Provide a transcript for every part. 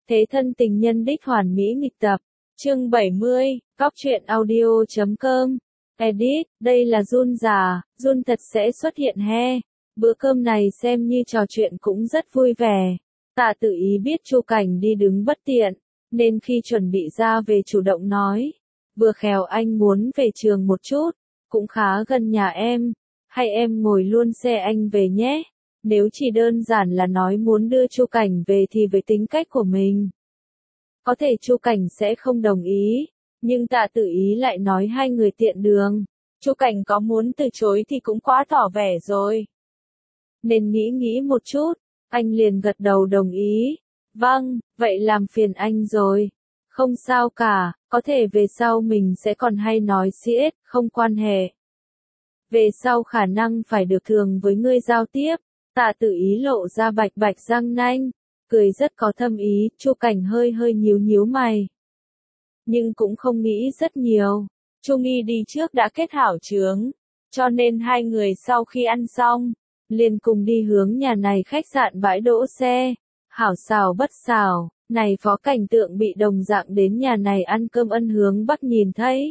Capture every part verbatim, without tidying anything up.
Thế thân tình nhân đích hoàn mỹ nghịch tập. Chương bảy mươi, Góc truyện audio chấm com. Edit, đây là Jun già, Jun thật sẽ xuất hiện he. Bữa cơm này xem như trò chuyện cũng rất vui vẻ. Tạ Tự Ý biết Chu Cảnh đi đứng bất tiện, nên khi chuẩn bị ra về chủ động nói. Vừa khéo anh muốn về trường một chút, cũng khá gần nhà em. Hay em ngồi luôn xe anh về nhé. Nếu chỉ đơn giản là nói muốn đưa Chu Cảnh về thì với tính cách của mình, có thể Chu Cảnh sẽ không đồng ý, nhưng Tạ Tự Ý lại nói hai người tiện đường. Chu Cảnh có muốn từ chối thì cũng quá tỏ vẻ rồi. Nên nghĩ nghĩ một chút, anh liền gật đầu đồng ý. Vâng, vậy làm phiền anh rồi. Không sao cả, có thể về sau mình sẽ còn hay nói xiết, không quan hệ. Về sau khả năng phải được thường với ngươi giao tiếp. Tạ Tự Ý lộ ra bạch bạch răng nanh, cười rất có thâm ý. Chu Cảnh hơi hơi nhíu nhíu mày, nhưng cũng không nghĩ rất nhiều. Chu Nghi đi trước đã kết hảo chướng, cho nên hai người sau khi ăn xong, liền cùng đi hướng nhà này khách sạn bãi đỗ xe. Hảo xảo bất xảo, này phó cảnh tượng bị đồng dạng đến nhà này ăn cơm Ân Hướng Bắc nhìn thấy.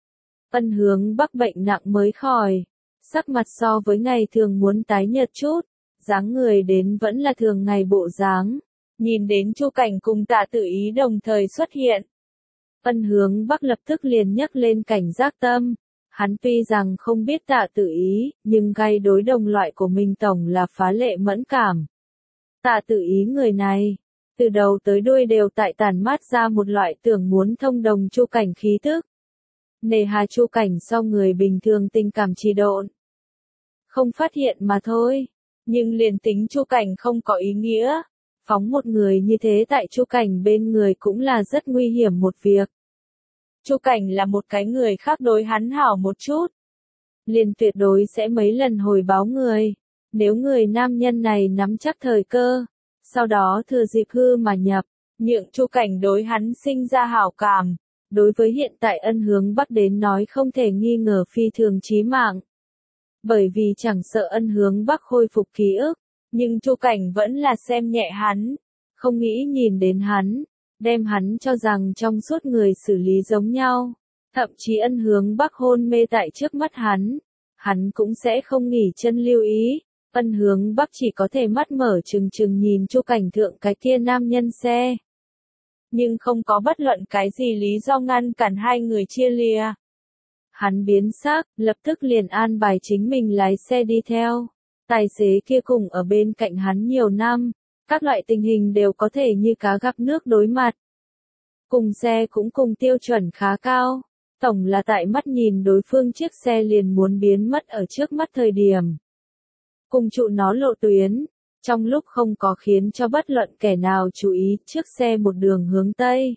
Ân Hướng Bắc bệnh nặng mới khỏi, sắc mặt so với ngày thường muốn tái nhợt chút, dáng người đến vẫn là thường ngày bộ dáng. Nhìn đến Chu Cảnh cùng Tạ Tự Ý đồng thời xuất hiện, Ân Hướng Bắc lập tức liền nhấc lên cảnh giác tâm. Hắn tuy rằng không biết Tạ Tự Ý, nhưng gay đối đồng loại của mình tổng là phá lệ mẫn cảm. Tạ Tự Ý người này, từ đầu tới đuôi đều tại tản mát ra một loại tưởng muốn thông đồng Chu Cảnh khí tức. Nề hà Chu Cảnh so người bình thường tình cảm trì độn, không phát hiện mà thôi. Nhưng liền tính Chu Cảnh không có ý nghĩa, phóng một người như thế tại Chu Cảnh bên người cũng là rất nguy hiểm một việc. Chu Cảnh là một cái người khác đối hắn hảo một chút, liền tuyệt đối sẽ mấy lần hồi báo người. Nếu người nam nhân này nắm chắc thời cơ, sau đó thừa dịp hư mà nhập, nhượng Chu Cảnh đối hắn sinh ra hảo cảm. Đối với hiện tại Ân Hướng Bắc đến nói không thể nghi ngờ phi thường chí mạng. Bởi vì chẳng sợ Ân Hướng Bắc khôi phục ký ức, nhưng Chu Cảnh vẫn là xem nhẹ hắn, không nghĩ nhìn đến hắn, đem hắn cho rằng trong suốt người xử lý giống nhau. Thậm chí Ân Hướng Bắc hôn mê tại trước mắt hắn, hắn cũng sẽ không nghỉ chân lưu ý. Ân Hướng Bắc chỉ có thể mắt mở trừng trừng nhìn Chu Cảnh thượng cái kia nam nhân xe. Nhưng không có bất luận cái gì lý do ngăn cản hai người chia lìa. Hắn biến sắc, lập tức liền an bài chính mình lái xe đi theo. Tài xế kia cùng ở bên cạnh hắn nhiều năm, các loại tình hình đều có thể như cá gặp nước đối mặt. Cùng xe cũng cùng tiêu chuẩn khá cao, tổng là tại mắt nhìn đối phương chiếc xe liền muốn biến mất ở trước mắt thời điểm. Cùng trụ nó lộ tuyến, trong lúc không có khiến cho bất luận kẻ nào chú ý, chiếc xe một đường hướng Tây.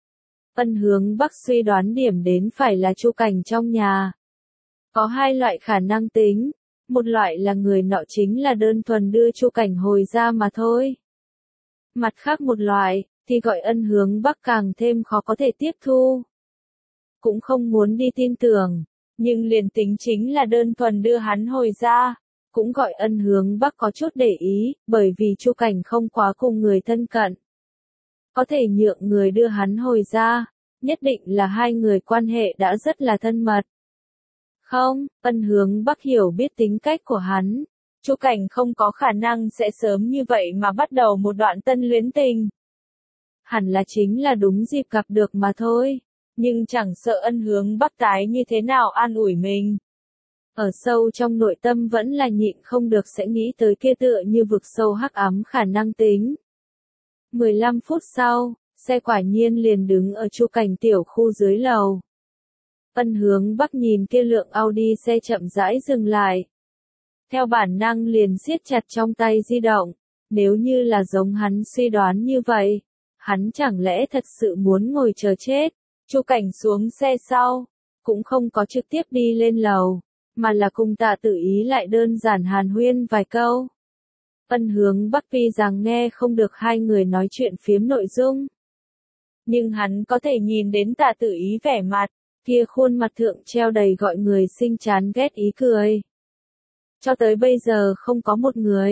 Ân Hướng Bắc suy đoán điểm đến phải là Chu Cảnh trong nhà. Có hai loại khả năng tính, một loại là người nọ chính là đơn thuần đưa Chu Cảnh hồi ra mà thôi. Mặt khác một loại, thì gọi Ân Hướng Bắc càng thêm khó có thể tiếp thu. Cũng không muốn đi tin tưởng, nhưng liền tính chính là đơn thuần đưa hắn hồi ra, cũng gọi Ân Hướng Bắc có chút để ý, bởi vì Chu Cảnh không quá cùng người thân cận. Có thể nhượng người đưa hắn hồi ra, nhất định là hai người quan hệ đã rất là thân mật. Không, Ân Hướng Bắc hiểu biết tính cách của hắn. Chu Cảnh không có khả năng sẽ sớm như vậy mà bắt đầu một đoạn tân luyến tình. Hẳn là chính là đúng dịp gặp được mà thôi. Nhưng chẳng sợ Ân Hướng Bắc tái như thế nào an ủi mình. Ở sâu trong nội tâm vẫn là nhịn không được sẽ nghĩ tới kia tựa như vực sâu hắc ám khả năng tính. mười lăm phút sau, xe quả nhiên liền đứng ở Chu Cảnh tiểu khu dưới lầu. Ân Hướng Bắc nhìn kia lượng Audi xe chậm rãi dừng lại. Theo bản năng liền siết chặt trong tay di động. Nếu như là giống hắn suy đoán như vậy, hắn chẳng lẽ thật sự muốn ngồi chờ chết. Chu Cảnh xuống xe sau, cũng không có trực tiếp đi lên lầu, mà là cùng Tạ Tự Ý lại đơn giản hàn huyên vài câu. Ân Hướng Bắc tuy rằng nghe không được hai người nói chuyện phiếm nội dung, nhưng hắn có thể nhìn đến Tạ Tự Ý vẻ mặt, kia khuôn mặt thượng treo đầy gọi người sinh chán ghét ý cười. Cho tới bây giờ không có một người,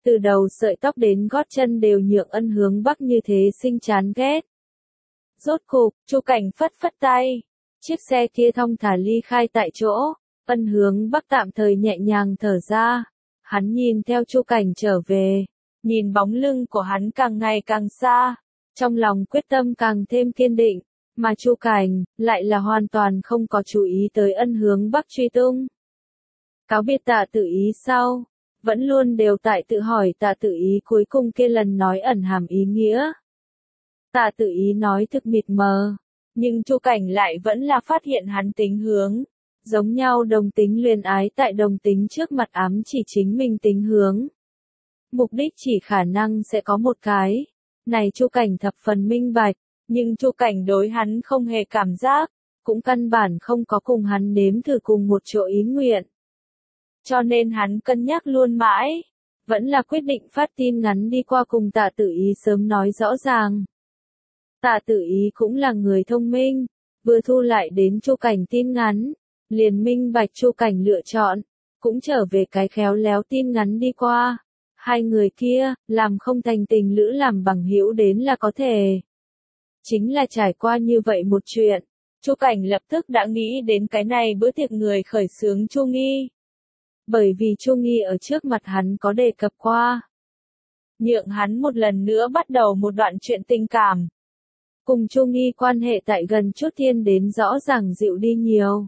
Từ đầu sợi tóc đến gót chân đều nhượng Ân Hướng Bắc như thế sinh chán ghét. Rốt cục, Chu Cảnh phất phất tay. Chiếc xe kia thong thả ly khai tại chỗ. Ân Hướng Bắc tạm thời nhẹ nhàng thở ra. Hắn nhìn theo Chu Cảnh trở về. Nhìn bóng lưng của hắn càng ngày càng xa. Trong lòng quyết tâm càng thêm kiên định. Mà Chu Cảnh, lại là hoàn toàn không có chú ý tới Ân Hướng Bắc truy tung. Cáo biệt Tạ Tử Ý sau, vẫn luôn đều tại tự hỏi Tạ Tử Ý cuối cùng kia lần nói ẩn hàm ý nghĩa. Tạ Tử Ý nói thực mịt mờ, nhưng Chu Cảnh lại vẫn là phát hiện hắn tính hướng. Giống nhau đồng tính luyến ái tại đồng tính trước mặt ám chỉ chính mình tính hướng. Mục đích chỉ khả năng sẽ có một cái. Này Chu Cảnh thập phần minh bạch, nhưng Chu Cảnh đối hắn không hề cảm giác, cũng căn bản không có cùng hắn nếm thử cùng một chỗ ý nguyện. Cho nên hắn cân nhắc luôn mãi, vẫn là quyết định phát tin ngắn đi qua cùng Tạ Tử Ý sớm nói rõ ràng. Tạ Tử Ý cũng là người thông minh, vừa thu lại đến Chu Cảnh tin ngắn, liền minh bạch Chu Cảnh lựa chọn, cũng trở về cái khéo léo tin ngắn đi qua. Hai người kia, làm không thành tình lữ làm bằng hữu đến là có thể. Chính là trải qua như vậy một chuyện, Chu Cảnh lập tức đã nghĩ đến cái này bữa tiệc người khởi xướng Chu Nghi. Bởi vì Chu Nghi ở trước mặt hắn có đề cập qua. Nhượng hắn một lần nữa bắt đầu một đoạn chuyện tình cảm. Cùng Chu Nghi quan hệ tại gần chút thiên đến rõ ràng dịu đi nhiều.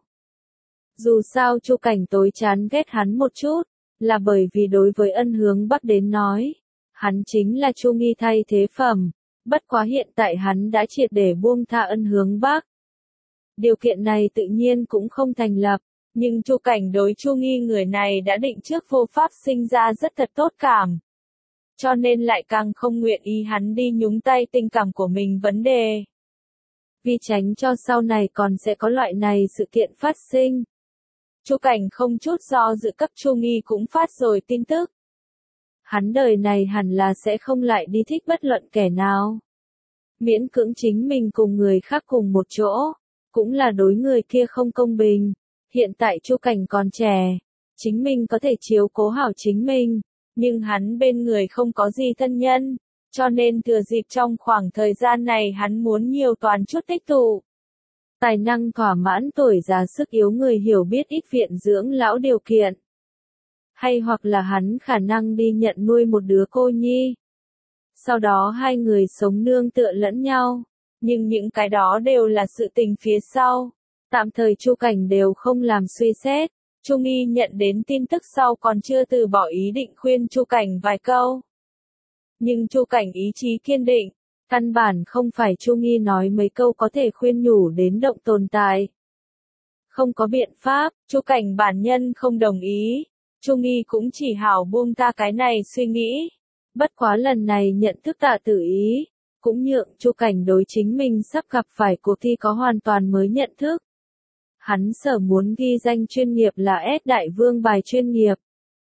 Dù sao Chu Cảnh tối chán ghét hắn một chút, là bởi vì đối với Ân Hướng Bắc đến nói, hắn chính là Chu Nghi thay thế phẩm, bất quá hiện tại hắn đã triệt để buông tha Ân Hướng Bắc. Điều kiện này tự nhiên cũng không thành lập, nhưng Chu Cảnh đối Chu Nghi người này đã định trước vô pháp sinh ra rất thật tốt cảm. Cho nên lại càng không nguyện ý hắn đi nhúng tay tình cảm của mình vấn đề. Vì tránh cho sau này còn sẽ có loại này sự kiện phát sinh. Chu Cảnh không chút do dự cấp Chu Nghi cũng phát rồi tin tức. Hắn đời này hẳn là sẽ không lại đi thích bất luận kẻ nào. Miễn cưỡng chính mình cùng người khác cùng một chỗ, cũng là đối người kia không công bình. Hiện tại Chu Cảnh còn trẻ, chính mình có thể chiếu cố hảo chính mình, nhưng hắn bên người không có gì thân nhân, cho nên thừa dịp trong khoảng thời gian này hắn muốn nhiều toàn chút tích tụ. Tài năng thỏa mãn tuổi già sức yếu người hiểu biết ít viện dưỡng lão điều kiện. Hay hoặc là hắn khả năng đi nhận nuôi một đứa cô nhi. Sau đó hai người sống nương tựa lẫn nhau, nhưng những cái đó đều là sự tình phía sau. Tạm thời Chu Cảnh đều không làm suy xét, Chu Nghi nhận đến tin tức sau còn chưa từ bỏ ý định khuyên Chu Cảnh vài câu. Nhưng Chu Cảnh ý chí kiên định, căn bản không phải Chu Nghi nói mấy câu có thể khuyên nhủ đến động tồn tại. Không có biện pháp, Chu Cảnh bản nhân không đồng ý, Chu Nghi cũng chỉ hảo buông tha cái này suy nghĩ. Bất quá lần này nhận thức Tạ Tử Ý, cũng nhượng Chu Cảnh đối chính mình sắp gặp phải cuộc thi có hoàn toàn mới nhận thức. Hắn sở muốn ghi danh chuyên nghiệp là S Đại Vương bài chuyên nghiệp.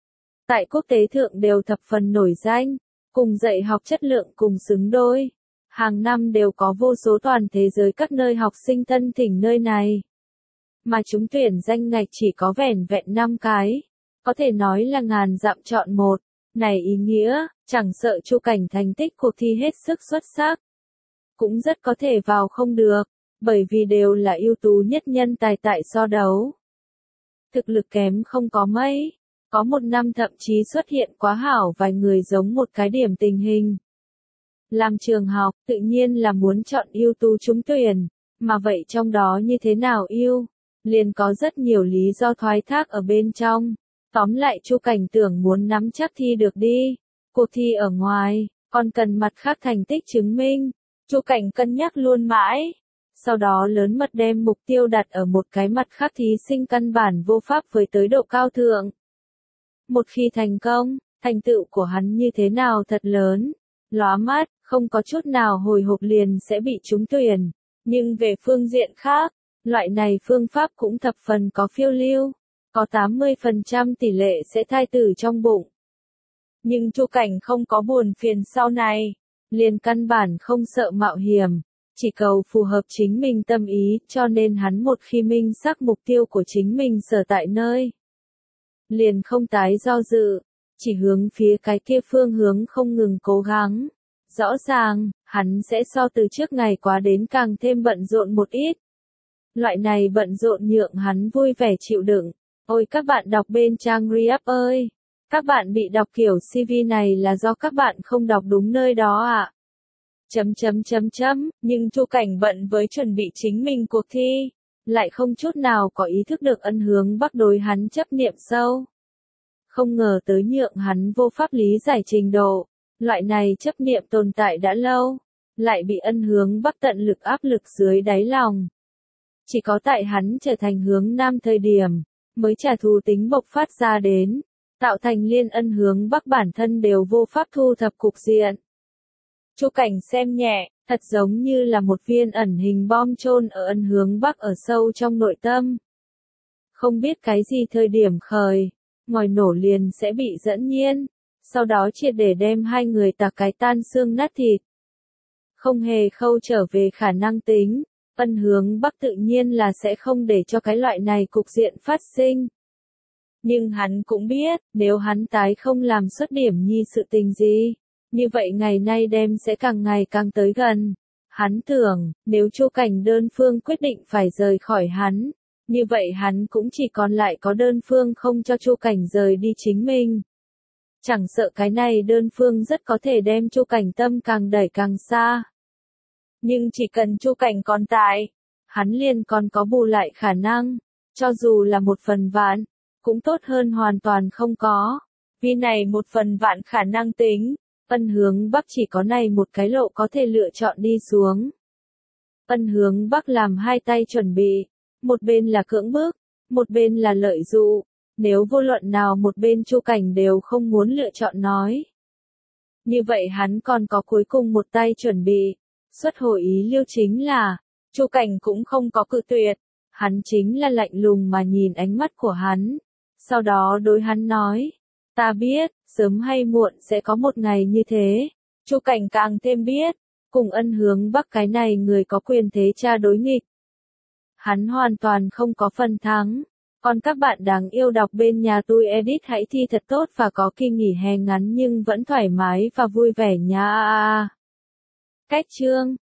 Tại quốc tế thượng đều thập phần nổi danh, cùng dạy học chất lượng cùng xứng đôi. Hàng năm đều có vô số toàn thế giới các nơi học sinh thân thỉnh nơi này. Mà chúng tuyển danh ngạch chỉ có vẻn vẹn năm cái. Có thể nói là ngàn dặm chọn một. Này ý nghĩa, chẳng sợ Chu Cảnh thành tích cuộc thi hết sức xuất sắc. Cũng rất có thể vào không được. Bởi vì đều là ưu tú nhất nhân tài tại so đấu. Thực lực kém không có mấy. Có một năm thậm chí xuất hiện quá hảo vài người giống một cái điểm tình hình. Làm trường học, tự nhiên là muốn chọn ưu tú trúng tuyển. Mà vậy trong đó như thế nào ưu? Liền có rất nhiều lý do thoái thác ở bên trong. Tóm lại Chu Cảnh tưởng muốn nắm chắc thi được đi. Cuộc thi ở ngoài, còn cần mặt khác thành tích chứng minh. Chu Cảnh cân nhắc luôn mãi. Sau đó lớn mật đem mục tiêu đặt ở một cái mặt khác thí sinh căn bản vô pháp với tới độ cao thượng. Một khi thành công, thành tựu của hắn như thế nào thật lớn, lóa mắt, không có chút nào hồi hộp liền sẽ bị trúng tuyển. Nhưng về phương diện khác, loại này phương pháp cũng thập phần có phiêu lưu, có tám mươi phần trăm tỷ lệ sẽ thai tử trong bụng. Nhưng Chu Cảnh không có buồn phiền sau này, liền căn bản không sợ mạo hiểm. Chỉ cầu phù hợp chính mình tâm ý, cho nên hắn một khi minh xác mục tiêu của chính mình sở tại nơi. Liền không tái do dự, chỉ hướng phía cái kia phương hướng không ngừng cố gắng. Rõ ràng, hắn sẽ so từ trước ngày quá đến càng thêm bận rộn một ít. Loại này bận rộn nhượng hắn vui vẻ chịu đựng. Ôi các bạn đọc bên trang Re-up ơi! Các bạn bị đọc kiểu xê vê này là do các bạn không đọc đúng nơi đó ạ. À? Chấm chấm chấm chấm, nhưng Chu Cảnh bận với chuẩn bị chính mình cuộc thi, lại không chút nào có ý thức được Ân Hướng Bắc đối hắn chấp niệm sâu. Không ngờ tới nhượng hắn vô pháp lý giải trình độ, loại này chấp niệm tồn tại đã lâu, lại bị Ân Hướng Bắc tận lực áp lực dưới đáy lòng. Chỉ có tại hắn trở thành hướng nam thời điểm, mới trả thù tính bộc phát ra đến, tạo thành liên Ân Hướng Bắc bản thân đều vô pháp thu thập cục diện. Chu Cảnh xem nhẹ, thật giống như là một viên ẩn hình bom chôn ở Ân Hướng Bắc ở sâu trong nội tâm. Không biết cái gì thời điểm khởi, ngòi nổ liền sẽ bị dẫn nhiên, sau đó triệt để đem hai người tạc cái tan xương nát thịt. Không hề khâu trở về khả năng tính, Ân Hướng Bắc tự nhiên là sẽ không để cho cái loại này cục diện phát sinh. Nhưng hắn cũng biết, nếu hắn tái không làm xuất điểm nhi sự tình gì, như vậy ngày nay đêm sẽ càng ngày càng tới gần. Hắn tưởng, nếu Chu Cảnh đơn phương quyết định phải rời khỏi hắn, như vậy hắn cũng chỉ còn lại có đơn phương không cho Chu Cảnh rời đi chính mình. Chẳng sợ cái này đơn phương rất có thể đem Chu Cảnh tâm càng đẩy càng xa. Nhưng chỉ cần Chu Cảnh còn tại, hắn liền còn có bù lại khả năng, cho dù là một phần vạn, cũng tốt hơn hoàn toàn không có. Vì này một phần vạn khả năng tính, Ân Hướng Bắc chỉ có này một cái lộ có thể lựa chọn đi xuống. Ân Hướng Bắc làm hai tay chuẩn bị, một bên là cưỡng bức, một bên là lợi dụ, nếu vô luận nào một bên Chu Cảnh đều không muốn lựa chọn nói. Như vậy hắn còn có cuối cùng một tay chuẩn bị, xuất hồi ý lưu chính là, Chu Cảnh cũng không có cự tuyệt, hắn chính là lạnh lùng mà nhìn ánh mắt của hắn, sau đó đối hắn nói, ta biết, sớm hay muộn sẽ có một ngày như thế. Chu Cảnh càng thêm biết, cùng Ân Hướng Bắc cái này người có quyền thế cha đối nghịch. Hắn hoàn toàn không có phần thắng. Còn các bạn đáng yêu đọc bên nhà tôi edit hãy thi thật tốt và có kỳ nghỉ hè ngắn nhưng vẫn thoải mái và vui vẻ nha. Cách chương